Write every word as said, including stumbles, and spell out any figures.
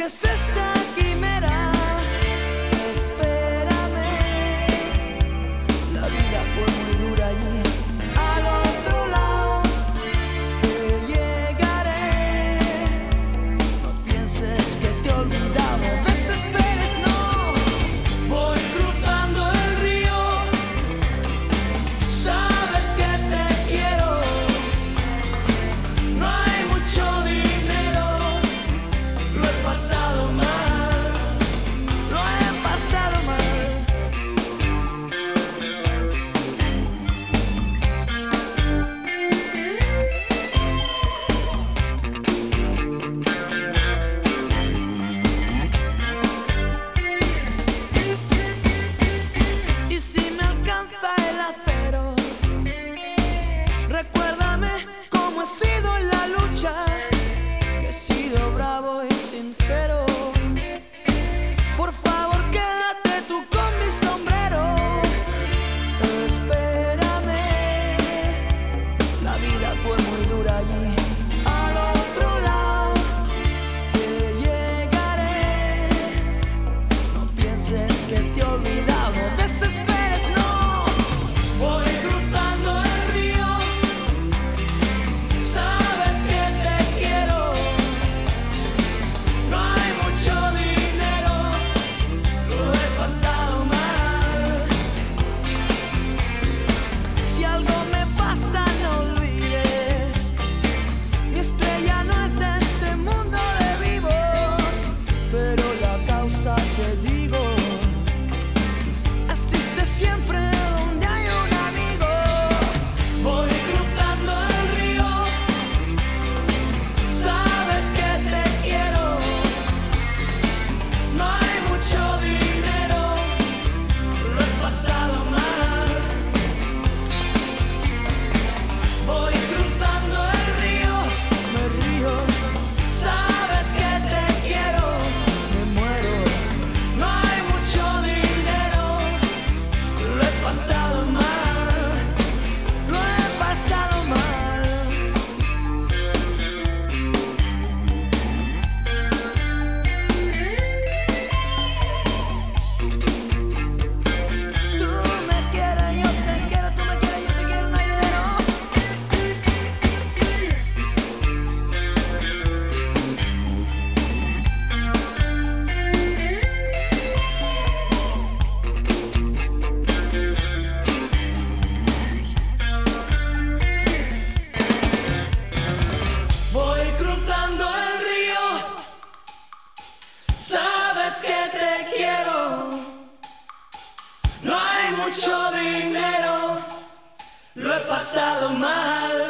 es esta quimera? Espérame, la vida fue muy dura allí. Al otro lado te llegaré. No pienses que te he olvidado, desesperes, no. Voy cruzando el río, sabes que te quiero. No hay mucho dinero, lo he pasado mal, lo he pasado mal. Y si me alcanza el acero, recuérdame cómo he sido en la lucha, que he sido bravo y sincero. Por favor, quédate tú con mi sombrero. Espérame, la vida fue muy dura allí. Al otro lado te llegaré. No pienses que te he olvidado, desesperes, no. Voy cruzando el río, sabes que te quiero. No hay mucho dinero, lo he pasado mal. Si algo me pasa, no olvides, mi estrella no es de este mundo de vivos, pero la causa te digo, asiste siempre donde hay un amigo. Voy cruzando el río, sabes que te quiero. No hay mucho dinero, lo he pasado mal. Voy cruzando el río, me río, sabes que te quiero, me muero. No hay mucho dinero, lo he pasado mal, lo he pasado mal. Tú me quieres, yo te quiero, tú me quieres, yo te quiero, no hay dinero. Voy cruzando el río, sabes que te quiero. No hay mucho dinero, lo he pasado mal.